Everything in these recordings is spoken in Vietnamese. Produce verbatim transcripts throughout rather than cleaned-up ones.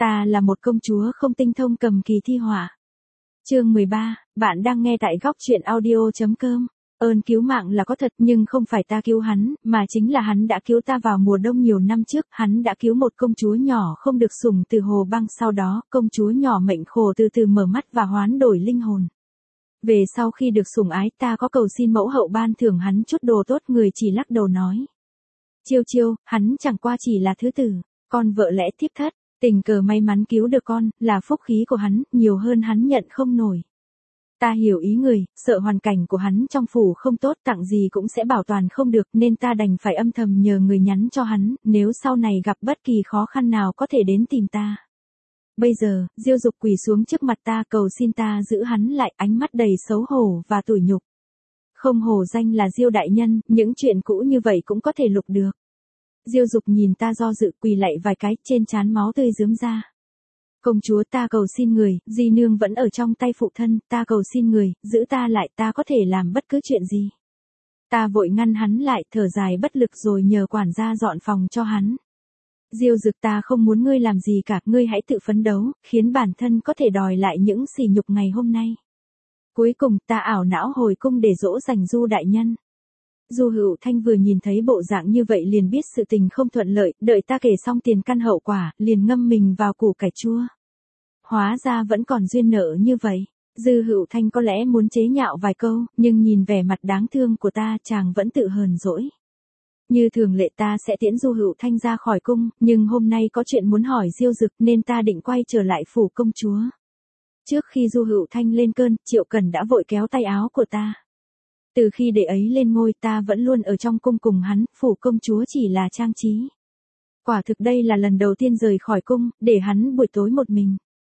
Ta là một công chúa không tinh thông cầm kỳ thi họa. Chương mười ba, bạn đang nghe tại góc truyện audio chấm com. Ơn cứu mạng là có thật nhưng không phải ta cứu hắn, mà chính là hắn đã cứu ta vào mùa đông nhiều năm trước, hắn đã cứu một công chúa nhỏ không được sủng từ hồ băng, sau đó, công chúa nhỏ mệnh khổ từ từ mở mắt và hoán đổi linh hồn. Về sau khi được sủng ái, ta có cầu xin mẫu hậu ban thưởng hắn chút đồ tốt, người chỉ lắc đầu nói. Chiêu chiêu, hắn chẳng qua chỉ là thứ tử, con vợ lẽ thiếp thất, tình cờ may mắn cứu được con, là phúc khí của hắn, nhiều hơn hắn nhận không nổi. Ta hiểu ý người, sợ hoàn cảnh của hắn trong phủ không tốt, tặng gì cũng sẽ bảo toàn không được, nên ta đành phải âm thầm nhờ người nhắn cho hắn, nếu sau này gặp bất kỳ khó khăn nào có thể đến tìm ta. Bây giờ, Diêu Dục quỳ xuống trước mặt ta cầu xin ta giữ hắn lại, ánh mắt đầy xấu hổ và tủi nhục. Không hổ danh là Diêu đại nhân, những chuyện cũ như vậy cũng có thể lục được. Diêu Dục nhìn ta do dự, quỳ lạy vài cái, trên trán máu tươi rướm ra. Công chúa, ta cầu xin người, di nương vẫn ở trong tay phụ thân, ta cầu xin người, giữ ta lại, ta có thể làm bất cứ chuyện gì. Ta vội ngăn hắn lại, thở dài bất lực rồi nhờ quản gia dọn phòng cho hắn. Diêu Dực, ta không muốn ngươi làm gì cả, ngươi hãy tự phấn đấu, khiến bản thân có thể đòi lại những sỉ nhục ngày hôm nay. Cuối cùng, ta ảo não hồi cung để dỗ dành Du đại nhân. Du Hữu Thanh vừa nhìn thấy bộ dạng như vậy liền biết sự tình không thuận lợi, đợi ta kể xong tiền căn hậu quả, liền ngâm mình vào củ cải chua. Hóa ra vẫn còn duyên nợ như vậy. Dư Hữu Thanh có lẽ muốn chế nhạo vài câu, nhưng nhìn vẻ mặt đáng thương của ta, chàng vẫn tự hờn dỗi. Như thường lệ ta sẽ tiễn Du Hữu Thanh ra khỏi cung, nhưng hôm nay có chuyện muốn hỏi Diêu Dực nên ta định quay trở lại phủ công chúa. Trước khi Du Hữu Thanh lên cơn, Triệu Cần đã vội kéo tay áo của ta. Từ khi đệ ấy lên ngôi, ta vẫn luôn ở trong cung cùng hắn, phủ công chúa chỉ là trang trí. Quả thực đây là lần đầu tiên rời khỏi cung, để hắn buổi tối một mình.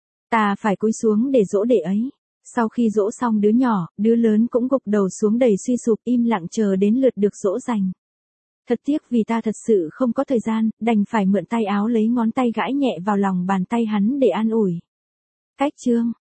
Ta phải cúi xuống để dỗ đệ ấy. Sau khi dỗ xong đứa nhỏ, đứa lớn cũng gục đầu xuống đầy suy sụp, im lặng chờ đến lượt được dỗ dành. Thật tiếc vì ta thật sự không có thời gian, đành phải mượn tay áo lấy ngón tay gãi nhẹ vào lòng bàn tay hắn để an ủi. Cách chương,